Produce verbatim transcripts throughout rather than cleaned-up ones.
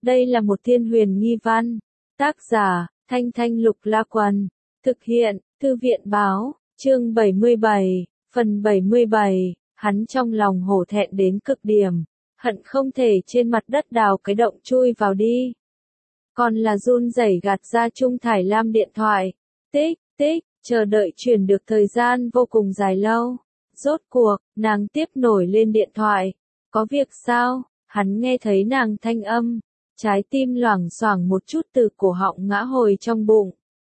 Đây là một thiên huyền nghi văn. Tác giả, Thanh Thanh Lục La Quần. Thực hiện, Thư viện Báo. Chương bảy mươi bảy, phần bảy mươi bảy. Hắn trong lòng hổ thẹn đến cực điểm. Hận không thể trên mặt đất đào cái động chui vào đi. Còn là run rẩy gạt ra Trung Thải Lam điện thoại. Tích, tích, chờ đợi truyền được thời gian vô cùng dài lâu. Rốt cuộc, nàng tiếp nổi lên điện thoại. Có việc sao? Hắn nghe thấy nàng thanh âm. Trái tim loảng xoảng một chút từ cổ họng ngã hồi trong bụng.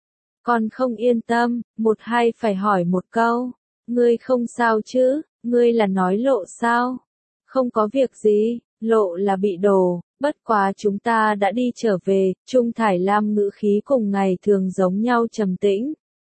Còn không yên tâm, một hai phải hỏi một câu. Ngươi không sao chứ, ngươi là nói Lộ sao? Không có việc gì, Lộ là bị đồ, bất quá chúng ta đã đi trở về. Trung Thải Lam ngữ khí cùng ngày thường giống nhau trầm tĩnh.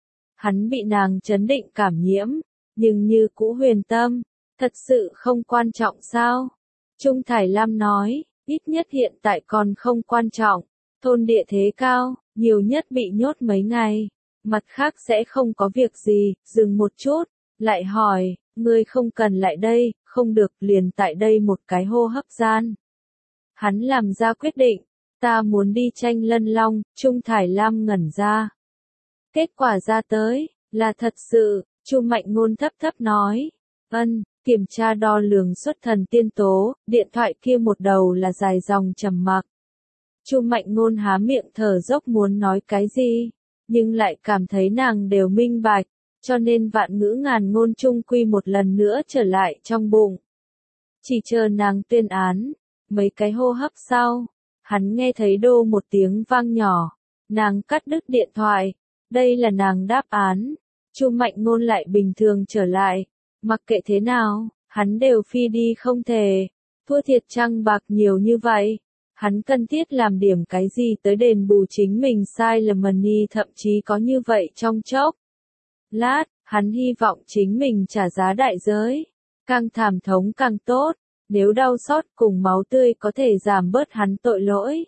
Hắn bị nàng chấn định cảm nhiễm, nhưng như cũ huyền tâm, thật sự không quan trọng sao? Trung Thải Lam nói, ít nhất hiện tại còn không quan trọng, thôn địa thế cao, nhiều nhất bị nhốt mấy ngày, mặt khác sẽ không có việc gì. Dừng một chút, lại hỏi, ngươi không cần lại đây, không được, liền tại đây một cái hô hấp gian. Hắn làm ra quyết định, ta muốn đi tranh lân long. Trung Thải Lam ngẩn ra. Kết quả ra tới, là thật sự. Chu Mạnh Ngôn thấp thấp nói, ân, kiểm tra đo lường xuất thần tiên tố. Điện thoại kia một đầu là dài dòng trầm mặc. Chu Mạnh Ngôn há miệng thở dốc muốn nói cái gì, nhưng lại cảm thấy nàng đều minh bạch, cho nên vạn ngữ ngàn ngôn chung quy một lần nữa trở lại trong bụng. Chỉ chờ nàng tuyên án. Mấy cái hô hấp sau, hắn nghe thấy đô một tiếng vang nhỏ, nàng cắt đứt điện thoại. Đây là nàng đáp án. Chu Mạnh Ngôn lại bình thường trở lại, mặc kệ thế nào, hắn đều phi đi không thể. Thua thiệt trăng bạc nhiều như vậy, hắn cần thiết làm điểm cái gì tới đền bù chính mình sai lầm. Money thậm chí có như vậy trong chốc lát, hắn hy vọng chính mình trả giá đại giới, càng thảm thống càng tốt. Nếu đau xót cùng máu tươi có thể giảm bớt hắn tội lỗi,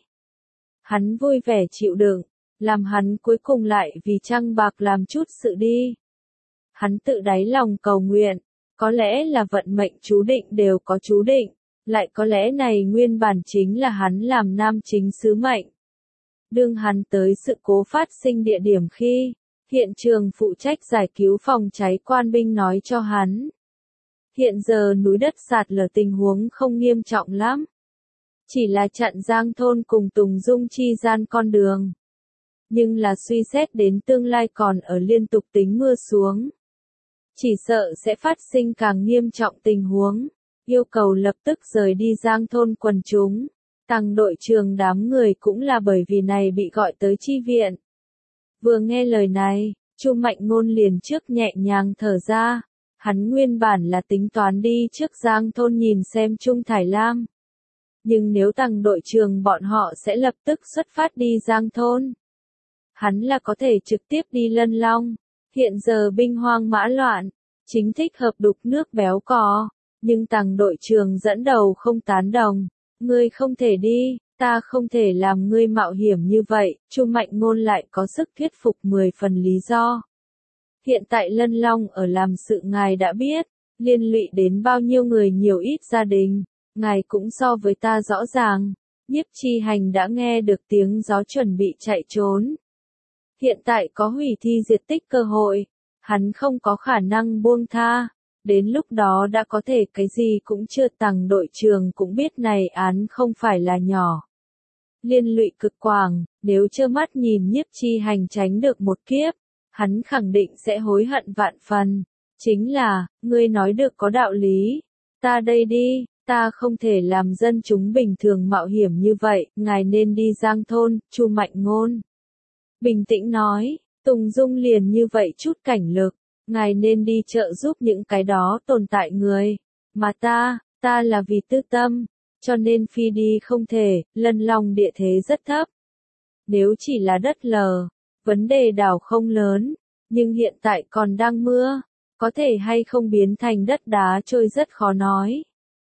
hắn vui vẻ chịu đựng, làm hắn cuối cùng lại vì trăng bạc làm chút sự đi. Hắn tự đáy lòng cầu nguyện, có lẽ là vận mệnh chú định đều có chú định, lại có lẽ này nguyên bản chính là hắn làm nam chính sứ mệnh. Đương hắn tới sự cố phát sinh địa điểm khi, hiện trường phụ trách giải cứu phòng cháy quan binh nói cho hắn, hiện giờ núi đất sạt lở tình huống không nghiêm trọng lắm. Chỉ là chặn Giang thôn cùng Tùng Dung chi gian con đường. Nhưng là suy xét đến tương lai còn ở liên tục tính mưa xuống. Chỉ sợ sẽ phát sinh càng nghiêm trọng tình huống. Yêu cầu lập tức rời đi Giang thôn quần chúng. Tăng đội trường đám người cũng là bởi vì này bị gọi tới chi viện. Vừa nghe lời này, Chu Mạnh Ngôn liền trước nhẹ nhàng thở ra. Hắn nguyên bản là tính toán đi trước Giang thôn nhìn xem Trung Thải Lam. Nhưng nếu tăng đội trường bọn họ sẽ lập tức xuất phát đi Giang thôn, hắn là có thể trực tiếp đi Lân Long. Hiện giờ binh hoang mã loạn, chính thích hợp đục nước béo cò, nhưng tăng đội trường dẫn đầu không tán đồng. Ngươi không thể đi, ta không thể làm ngươi mạo hiểm như vậy. Chu Mạnh Ngôn lại có sức thuyết phục mười phần lý do. Hiện tại Lân Long ở làm sự ngài đã biết, liên lụy đến bao nhiêu người nhiều ít gia đình, ngài cũng so với ta rõ ràng. Nhiếp Chi Hành đã nghe được tiếng gió chuẩn bị chạy trốn. Hiện tại có hủy thi diệt tích cơ hội, hắn không có khả năng buông tha, đến lúc đó đã có thể cái gì cũng chưa. Tằng đội trường cũng biết này án không phải là nhỏ. Liên lụy cực quảng, nếu trơ mắt nhìn Nhiếp Chi Hành tránh được một kiếp, hắn khẳng định sẽ hối hận vạn phần. Chính là, ngươi nói được có đạo lý, ta đây đi, ta không thể làm dân chúng bình thường mạo hiểm như vậy, ngài nên đi Giang thôn. Chu Mạnh Ngôn bình tĩnh nói, Tùng Dung liền như vậy chút cảnh lực, ngài nên đi trợ giúp những cái đó tồn tại người, mà ta, ta là vì tư tâm, cho nên phi đi không thể. Lân Long địa thế rất thấp, nếu chỉ là đất lở, vấn đề đảo không lớn, nhưng hiện tại còn đang mưa, có thể hay không biến thành đất đá trôi rất khó nói.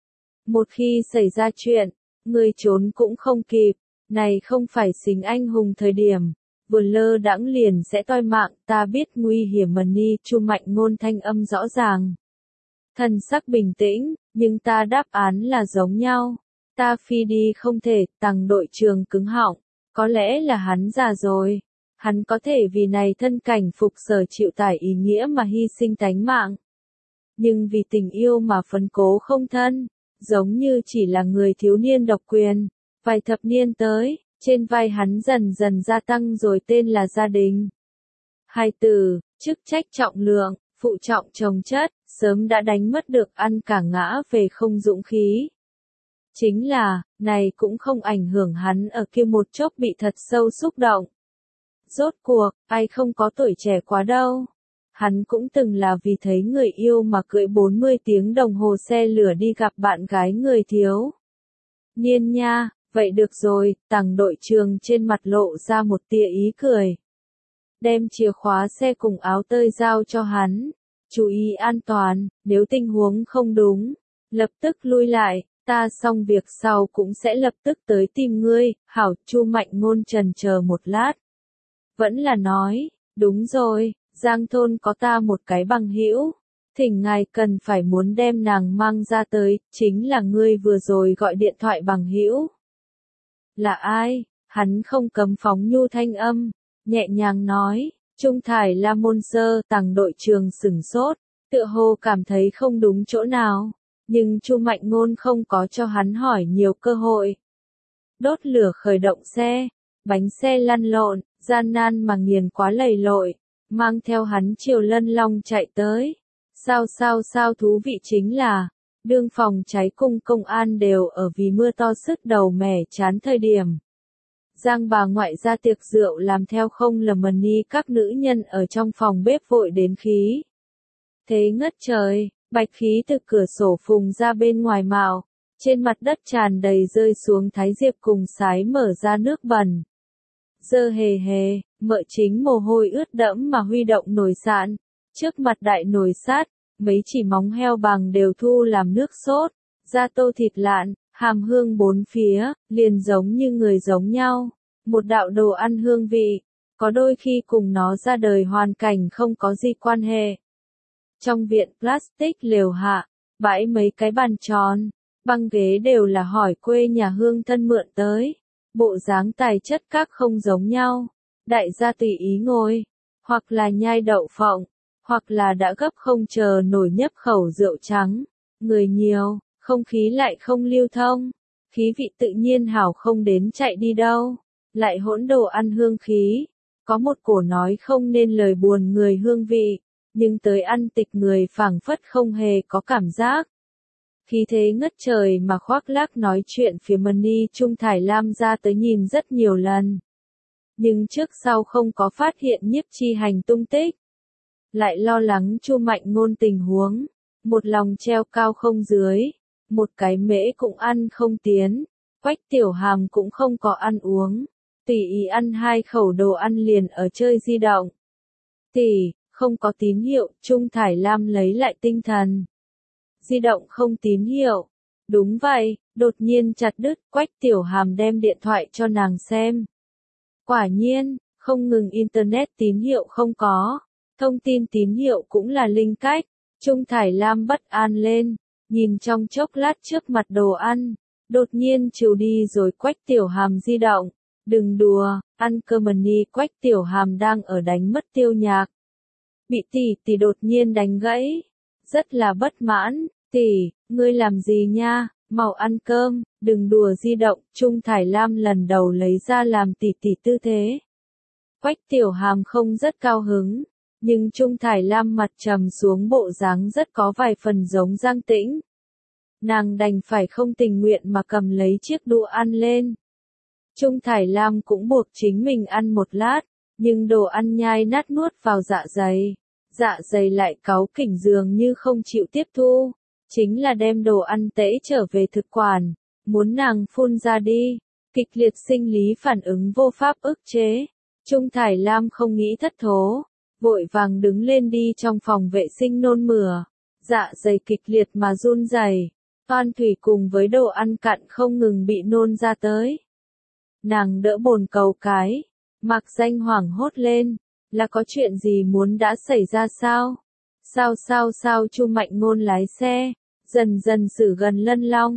Một khi xảy ra chuyện, người trốn cũng không kịp, này không phải xính anh hùng thời điểm, vừa lơ đãng liền sẽ toi mạng. Ta biết nguy hiểm. Money. Chu Mạnh Ngôn thanh âm rõ ràng, thần sắc bình tĩnh, nhưng ta đáp án là giống nhau. Ta phi đi không thể, Tằng đội trưởng cứng họng, có lẽ là hắn già rồi. Hắn có thể vì này thân cảnh phục sở chịu tải ý nghĩa mà hy sinh tánh mạng. Nhưng vì tình yêu mà phấn cố không thân, giống như chỉ là người thiếu niên độc quyền. Vài thập niên tới, trên vai hắn dần dần gia tăng rồi tên là gia đình. Hai từ, chức trách trọng lượng, phụ trọng chồng chất, sớm đã đánh mất được ăn cả ngã về không dũng khí. Chính là, này cũng không ảnh hưởng hắn ở kia một chốc bị thật sâu xúc động. Rốt cuộc, ai không có tuổi trẻ quá đâu. Hắn cũng từng là vì thấy người yêu mà cưỡi bốn mươi tiếng đồng hồ xe lửa đi gặp bạn gái người thiếu niên nha. Vậy được rồi, Tằng đội trưởng trên mặt lộ ra một tia ý cười. Đem chìa khóa xe cùng áo tơi giao cho hắn. Chú ý an toàn, nếu tình huống không đúng, lập tức lui lại, ta xong việc sau cũng sẽ lập tức tới tìm ngươi. Hảo, Chu Mạnh Ngôn chần chờ một lát. Vẫn là nói, đúng rồi, Giang thôn có ta một cái bằng hữu. Thỉnh ngài cần phải muốn đem nàng mang ra tới, chính là ngươi vừa rồi gọi điện thoại bằng hữu. Là ai? Hắn không cấm phóng nhu thanh âm, nhẹ nhàng nói, Trung Thải La Môn Sơ. Tằng đội trưởng sửng sốt, tựa hồ cảm thấy không đúng chỗ nào, nhưng Chu Mạnh Ngôn không có cho hắn hỏi nhiều cơ hội. Đốt lửa khởi động xe, bánh xe lăn lộn, gian nan mà nghiền quá lầy lội, mang theo hắn chiều Lân Long chạy tới. Sao sao sao thú vị chính là, đương phòng cháy cùng công an đều ở vì mưa to sức đầu mẻ chán thời điểm. Giang bà ngoại ra tiệc rượu làm theo không lầm mần ni các nữ nhân ở trong phòng bếp vội đến khí. Thế ngất trời, bạch khí từ cửa sổ phùng ra bên ngoài mạo, trên mặt đất tràn đầy rơi xuống Thái Diệp cùng sái mở ra nước bẩn. Dơ hề hề, mợ chính mồ hôi ướt đẫm mà huy động nồi sạn, trước mặt đại nồi sát, mấy chỉ móng heo bằng đều thu làm nước sốt, da tô thịt lạn, hàm hương bốn phía, liền giống như người giống nhau, một đạo đồ ăn hương vị, có đôi khi cùng nó ra đời hoàn cảnh không có gì quan hệ. Trong viện plastic lều hạ, bãi mấy cái bàn tròn, băng ghế đều là hỏi quê nhà hương thân mượn tới, bộ dáng tài chất các không giống nhau, đại gia tùy ý ngồi, hoặc là nhai đậu phộng, hoặc là đã gấp không chờ nổi nhấp khẩu rượu trắng, người nhiều, không khí lại không lưu thông, khí vị tự nhiên hảo không đến chạy đi đâu, lại hỗn đồ ăn hương khí, có một cổ nói không nên lời buồn người hương vị, nhưng tới ăn tịch người phảng phất không hề có cảm giác. Khí thế ngất trời mà khoác lác nói chuyện phía Mani Trung Thải Lam ra tới nhìn rất nhiều lần. Nhưng trước sau không có phát hiện Nhiếp Chi Hành tung tích. Lại lo lắng Chu Mạnh Ngôn tình huống, một lòng treo cao không dưới, một cái mễ cũng ăn không tiến, Quách Tiểu Hàm cũng không có ăn uống, tùy ý ăn hai khẩu đồ ăn liền ở chơi di động. Tỷ, không có tín hiệu, Trung Thải Lam lấy lại tinh thần. Di động không tín hiệu. Đúng vậy, đột nhiên chặt đứt, Quách Tiểu Hàm đem điện thoại cho nàng xem. Quả nhiên, không ngừng internet tín hiệu không có, thông tin tín hiệu cũng là linh cách. Trung Thải Lam bất an lên, nhìn trong chốc lát trước mặt đồ ăn, đột nhiên trừ đi rồi Quách Tiểu Hàm di động. Đừng đùa, ăn cơm đi. Quách Tiểu Hàm đang ở đánh mất tiêu nhạc. Bị tỷ tỷ đột nhiên đánh gãy. Rất là bất mãn, tỷ, ngươi làm gì nha, mau ăn cơm, đừng đùa di động. Trung Thải Lam lần đầu lấy ra làm tỷ tỷ tư thế. Quách Tiểu Hàm không rất cao hứng, nhưng Trung Thải Lam mặt trầm xuống bộ dáng rất có vài phần giống Giang Tĩnh. Nàng đành phải không tình nguyện mà cầm lấy chiếc đũa ăn lên. Trung Thải Lam cũng buộc chính mình ăn một lát, nhưng đồ ăn nhai nát nuốt vào dạ dày. Dạ dày lại cáu kỉnh dường như không chịu tiếp thu, chính là đem đồ ăn tễ trở về thực quản, muốn nàng phun ra đi, kịch liệt sinh lý phản ứng vô pháp ức chế. Trung Thải Lam không nghĩ thất thố, vội vàng đứng lên đi trong phòng vệ sinh nôn mửa, dạ dày kịch liệt mà run rẩy, toan thủy cùng với đồ ăn cặn không ngừng bị nôn ra tới. Nàng đỡ bồn cầu cái, Mạc Danh hoảng hốt lên. Là có chuyện gì muốn đã xảy ra sao? Sao sao sao Chu Mạnh Ngôn lái xe, dần dần xử gần Lân Long,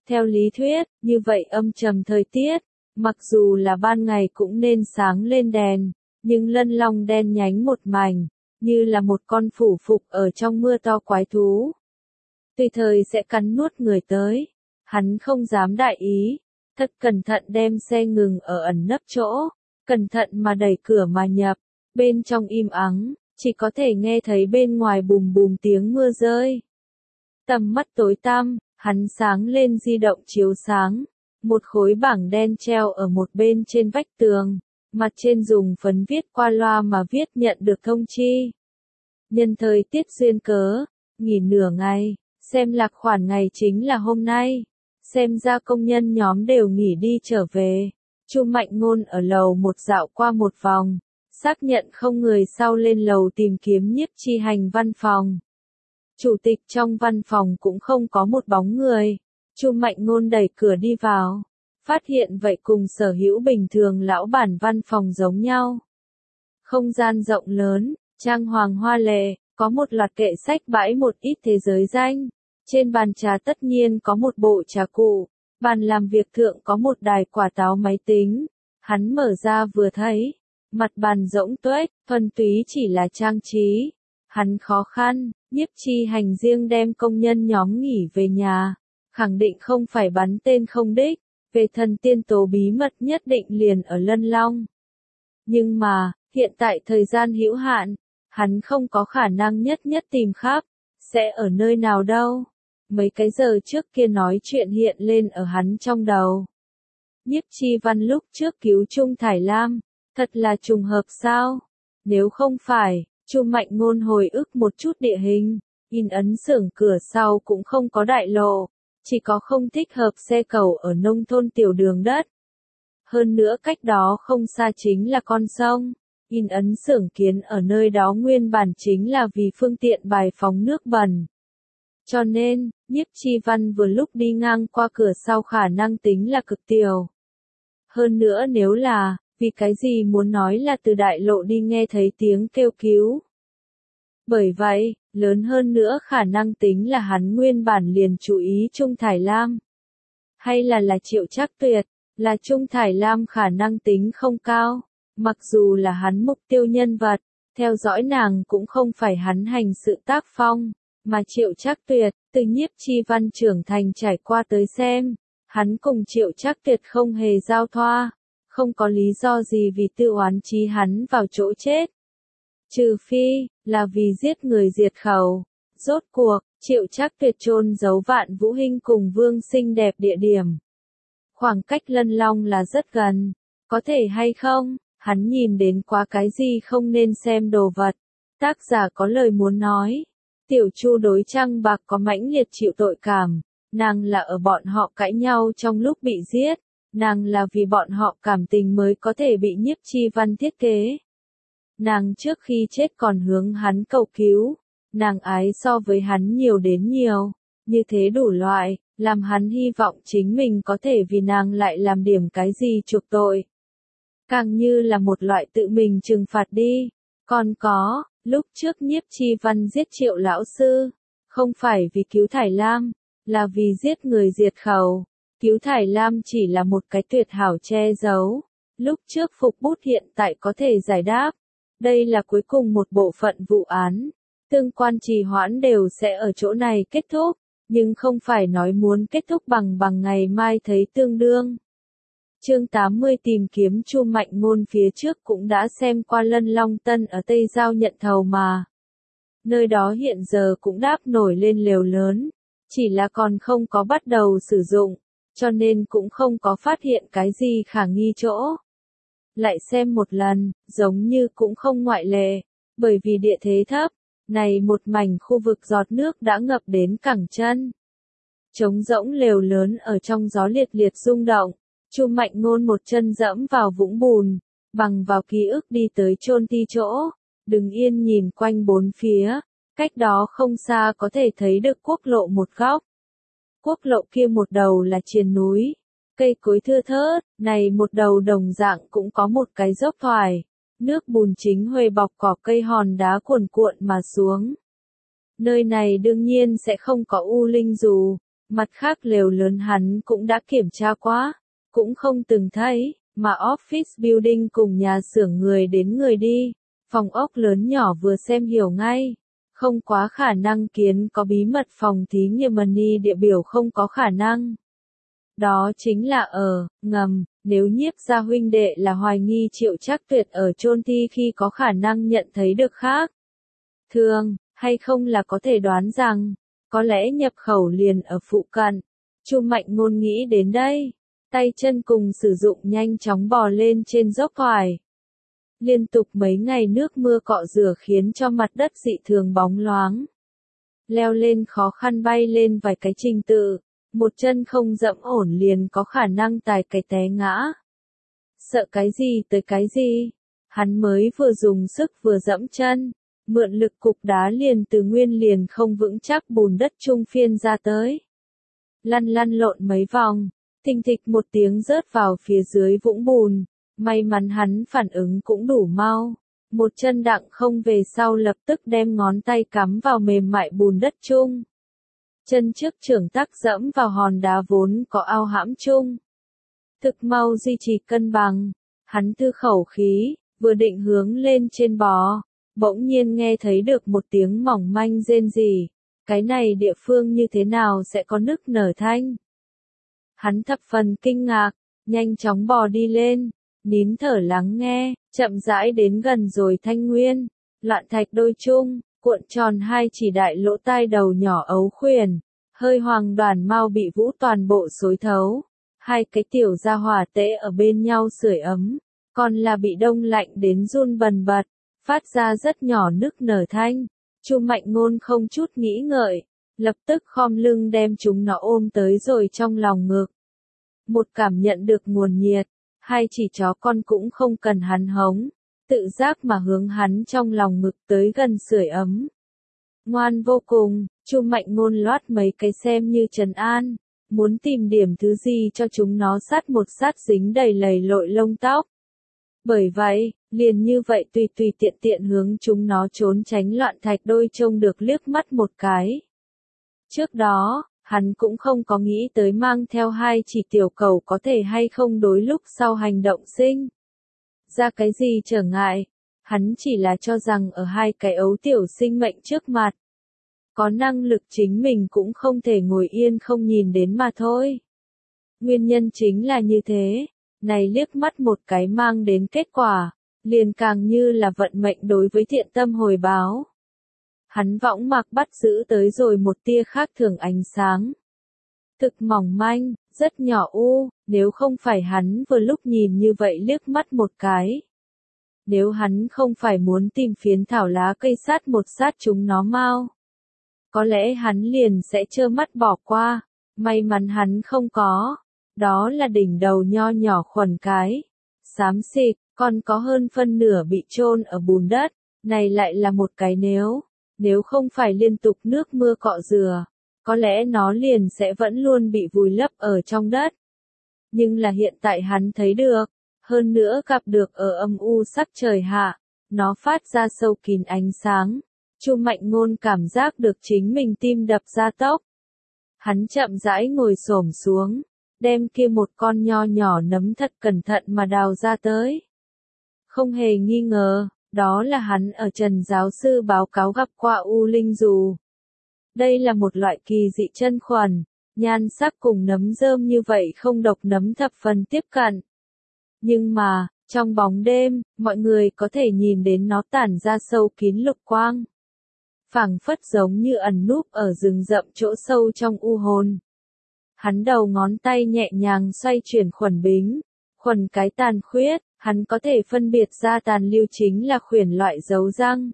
Theo lý thuyết, như vậy âm trầm thời tiết, mặc dù là ban ngày cũng nên sáng lên đèn, nhưng Lân Long đen nhánh một mảnh, như là một con phủ phục ở trong mưa to quái thú. Tùy thời sẽ cắn nuốt người tới, hắn không dám đại ý, thật cẩn thận đem xe ngừng ở ẩn nấp chỗ, cẩn thận mà đẩy cửa mà nhập, bên trong im ắng, chỉ có thể nghe thấy bên ngoài bùm bùm tiếng mưa rơi. Tầm mắt tối tăm, hắn sáng lên di động chiếu sáng, một khối bảng đen treo ở một bên trên vách tường, mặt trên dùng phấn viết qua loa mà viết nhận được thông chi. Nhân thời tiết duyên cớ, nghỉ nửa ngày, xem lạc khoản ngày chính là hôm nay, xem ra công nhân nhóm đều nghỉ đi trở về. Chu Mạnh Ngôn ở lầu một dạo qua một vòng, xác nhận không người sau lên lầu tìm kiếm Nhiếp Chi Hành văn phòng. Chủ tịch trong văn phòng cũng không có một bóng người. Chu Mạnh Ngôn đẩy cửa đi vào, phát hiện vậy cùng sở hữu bình thường lão bản văn phòng giống nhau. Không gian rộng lớn, trang hoàng hoa lệ, có một loạt kệ sách bãi một ít thế giới danh. Trên bàn trà tất nhiên có một bộ trà cụ, bàn làm việc thượng có một đài quả táo máy tính. Hắn mở ra vừa thấy, mặt bàn rỗng tuếch, thuần túy chỉ là trang trí. Hắn khó khăn, Nhiếp Chi Hành riêng đem công nhân nhóm nghỉ về nhà, khẳng định không phải bắn tên không đích, về thần tiên tố bí mật nhất định liền ở Lân Long. Nhưng mà, hiện tại thời gian hữu hạn, hắn không có khả năng nhất nhất tìm khắp, sẽ ở nơi nào đâu. Mấy cái giờ trước kia nói chuyện hiện lên ở hắn trong đầu. Nhiếp Chi Văn lúc trước cứu Trung Thải Lam, thật là trùng hợp sao? Nếu không phải, Chu Mạnh Ngôn hồi ức một chút địa hình, in ấn xưởng cửa sau cũng không có đại lộ, chỉ có không thích hợp xe cầu ở nông thôn tiểu đường đất. Hơn nữa cách đó không xa chính là con sông, in ấn xưởng kiến ở nơi đó nguyên bản chính là vì phương tiện bài phóng nước bẩn. Cho nên, Nhiếp Chi Văn vừa lúc đi ngang qua cửa sau khả năng tính là cực tiểu. Hơn nữa nếu là, vì cái gì muốn nói là từ đại lộ đi nghe thấy tiếng kêu cứu. Bởi vậy, lớn hơn nữa khả năng tính là hắn nguyên bản liền chú ý Trung Thải Lam. Hay là là Triệu Trác Tuyệt, là Trung Thải Lam khả năng tính không cao, mặc dù là hắn mục tiêu nhân vật, theo dõi nàng cũng không phải hắn hành sự tác phong, mà Triệu Trác Tuyệt, từ Nhiếp Chi Văn trưởng thành trải qua tới xem, hắn cùng Triệu Trác Tuyệt không hề giao thoa, không có lý do gì vì tự oán chí hắn vào chỗ chết. Trừ phi, là vì giết người diệt khẩu. Rốt cuộc, Triệu Trác Tuyệt chôn giấu Vạn Vũ Hinh cùng Vương xinh đẹp địa điểm. Khoảng cách Lân Long là rất gần, có thể hay không, hắn nhìn đến quá cái gì không nên xem đồ vật. Tác giả có lời muốn nói, Tiểu Chu đối Trăng Bạc có mãnh liệt chịu tội cảm, nàng là ở bọn họ cãi nhau trong lúc bị giết, nàng là vì bọn họ cảm tình mới có thể bị Nhiếp Chi Văn thiết kế. Nàng trước khi chết còn hướng hắn cầu cứu, nàng ái so với hắn nhiều đến nhiều, như thế đủ loại, làm hắn hy vọng chính mình có thể vì nàng lại làm điểm cái gì chuộc tội. Càng như là một loại tự mình trừng phạt đi. Còn có, lúc trước Nhiếp Chi Văn giết Triệu lão sư, không phải vì cứu Thải Lam, là vì giết người diệt khẩu. Cứu Thải Lam chỉ là một cái tuyệt hảo che giấu. Lúc trước Phục Bút hiện tại có thể giải đáp. Đây là cuối cùng một bộ phận vụ án. Tương quan trì hoãn đều sẽ ở chỗ này kết thúc, nhưng không phải nói muốn kết thúc bằng bằng ngày mai thấy tương đương. Chương tám mươi tìm kiếm Chu Mạnh Ngôn phía trước cũng đã xem qua Lân Long Tân ở Tây Giao nhận thầu mà. Nơi đó hiện giờ cũng đáp nổi lên lều lớn, chỉ là còn không có bắt đầu sử dụng, cho nên cũng không có phát hiện cái gì khả nghi chỗ. Lại xem một lần, giống như cũng không ngoại lệ, bởi vì địa thế thấp, này một mảnh khu vực giọt nước đã ngập đến cẳng chân. Trống rỗng lều lớn ở trong gió liệt liệt rung động, Chu Mạnh Ngôn một chân dẫm vào vũng bùn, bằng vào ký ức đi tới chôn thi chỗ, đứng yên nhìn quanh bốn phía, cách đó không xa có thể thấy được quốc lộ một góc. Quốc lộ kia một đầu là triền núi, cây cối thưa thớt, này một đầu đồng dạng cũng có một cái dốc thoải, nước bùn chính huề bọc cỏ cây hòn đá cuồn cuộn mà xuống. Nơi này đương nhiên sẽ không có u linh dù, Mặt khác lều lớn hắn cũng đã kiểm tra qua, cũng không từng thấy, mà office building cùng nhà xưởng người đến người đi, phòng ốc lớn nhỏ vừa xem hiểu ngay. Không quá khả năng kiến có bí mật phòng thí nghiệm money địa biểu không có khả năng. Đó chính là ở, ngầm, nếu Nhiếp gia huynh đệ là hoài nghi Triệu Trác Tuyệt ở chôn thi khi có khả năng nhận thấy được khác. Thường, hay không là có thể đoán rằng, có lẽ nhập khẩu liền ở phụ cận. Chu Mạnh Ngôn nghĩ đến đây, tay chân cùng sử dụng nhanh chóng bò lên trên dốc thoải. Liên tục mấy ngày nước mưa cọ rửa khiến cho mặt đất dị thường bóng loáng. Leo lên khó khăn bay lên vài cái trình tự, một chân không dẫm ổn liền có khả năng tài cái té ngã. Sợ cái gì tới cái gì, hắn mới vừa dùng sức vừa dẫm chân, mượn lực cục đá liền từ nguyên liền không vững chắc bùn đất trung phiên ra tới. Lăn lăn lộn mấy vòng, thình thịch một tiếng rớt vào phía dưới vũng bùn. May mắn hắn phản ứng cũng đủ mau, một chân đặng không về sau lập tức đem ngón tay cắm vào mềm mại bùn đất chung. Chân trước trưởng tắc dẫm vào hòn đá vốn có ao hãm chung. Thực mau duy trì cân bằng, hắn thư khẩu khí, vừa định hướng lên trên bò, bỗng nhiên nghe thấy được một tiếng mỏng manh rên rỉ, cái này địa phương như thế nào sẽ có nức nở thanh. Hắn thập phần kinh ngạc, nhanh chóng bò đi lên. Nín thở lắng nghe, chậm rãi đến gần rồi thanh nguyên, loạn thạch đôi chung, cuộn tròn hai chỉ đại lỗ tai đầu nhỏ ấu khuyển, hơi hoàng đoàn mau bị vũ toàn bộ xối thấu, hai cái tiểu gia hỏa tễ ở bên nhau sưởi ấm, còn là bị đông lạnh đến run bần bật, phát ra rất nhỏ nức nở thanh. Chu Mạnh Ngôn không chút nghĩ ngợi, lập tức khom lưng đem chúng nó ôm tới rồi trong lòng ngực. Một cảm nhận được nguồn nhiệt. Hai chỉ chó con cũng không cần hắn hống, tự giác mà hướng hắn trong lòng ngực tới gần sưởi ấm. Ngoan vô cùng, Chu Mạnh Ngôn loát mấy cái xem như trấn an, muốn tìm điểm thứ gì cho chúng nó sát một sát dính đầy lầy lội lông tóc. Bởi vậy, liền như vậy tùy tùy tiện tiện hướng chúng nó trốn tránh loạn thạch đôi trông được liếc mắt một cái. Trước đó, hắn cũng không có nghĩ tới mang theo hai chỉ tiểu cầu có thể hay không đối lúc sau hành động sinh ra cái gì trở ngại, hắn chỉ là cho rằng ở hai cái ấu tiểu sinh mệnh trước mặt, có năng lực chính mình cũng không thể ngồi yên không nhìn đến mà thôi. Nguyên nhân chính là như thế, này liếc mắt một cái mang đến kết quả, liền càng như là vận mệnh đối với thiện tâm hồi báo. Hắn võng mạc bắt giữ tới rồi một tia khác thường ánh sáng. Thực mỏng manh, rất nhỏ u, nếu không phải hắn vừa lúc nhìn như vậy liếc mắt một cái. Nếu hắn không phải muốn tìm phiến thảo lá cây sát một sát chúng nó mau. Có lẽ hắn liền sẽ trơ mắt bỏ qua, may mắn hắn không có. Đó là đỉnh đầu nho nhỏ khuẩn cái. Xám xịt, còn có hơn phân nửa bị chôn ở bùn đất, này lại là một cái nếu. Nếu không phải liên tục nước mưa cọ rửa, có lẽ nó liền sẽ vẫn luôn bị vùi lấp ở trong đất. Nhưng là hiện tại hắn thấy được, hơn nữa gặp được ở âm u sắc trời hạ, nó phát ra sâu kín ánh sáng. Chu Mạnh Ngôn cảm giác được chính mình tim đập ra tốc. Hắn chậm rãi ngồi xổm xuống, đem kia một con nho nhỏ nấm thật cẩn thận mà đào ra tới. Không hề nghi ngờ, đó là hắn ở Trần giáo sư báo cáo gặp qua u linh dù. Đây là một loại kỳ dị chân khuẩn, nhan sắc cùng nấm rơm như vậy không độc nấm thập phần tiếp cận. Nhưng mà, trong bóng đêm, mọi người có thể nhìn đến nó tản ra sâu kín lục quang. Phảng phất giống như ẩn núp ở rừng rậm chỗ sâu trong u hồn. Hắn đầu ngón tay nhẹ nhàng xoay chuyển khuẩn bính, khuẩn cái tàn khuyết, hắn có thể phân biệt ra tàn lưu chính là khuyển loại dấu răng.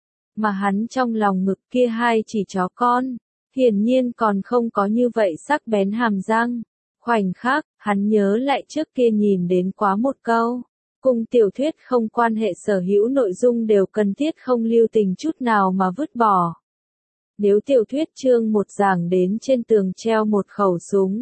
Mà hắn trong lòng ngực kia hai chỉ chó con, hiển nhiên còn không có như vậy sắc bén hàm răng. Khoảnh khắc, hắn nhớ lại trước kia nhìn đến quá một câu. Cùng tiểu thuyết không quan hệ sở hữu nội dung đều cần thiết không lưu tình chút nào mà vứt bỏ. Nếu tiểu thuyết chương một giảng đến trên tường treo một khẩu súng.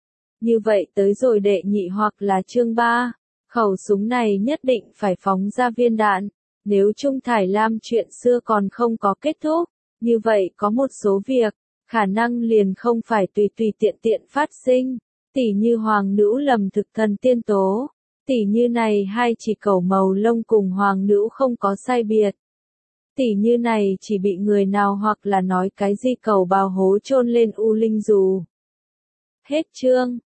Như vậy tới rồi đệ nhị hoặc là chương ba, khẩu súng này nhất định phải phóng ra viên đạn. Nếu Trung Thải Lam chuyện xưa còn không có kết thúc, như vậy có một số việc, khả năng liền không phải tùy tùy tiện tiện phát sinh, tỉ như hoàng nữ lầm thực thần tiên tố, tỉ như này hai chỉ cẩu màu lông cùng hoàng nữ không có sai biệt. Tỉ như này chỉ bị người nào hoặc là nói cái gì cẩu bào hố chôn lên u linh dù. Hết chương.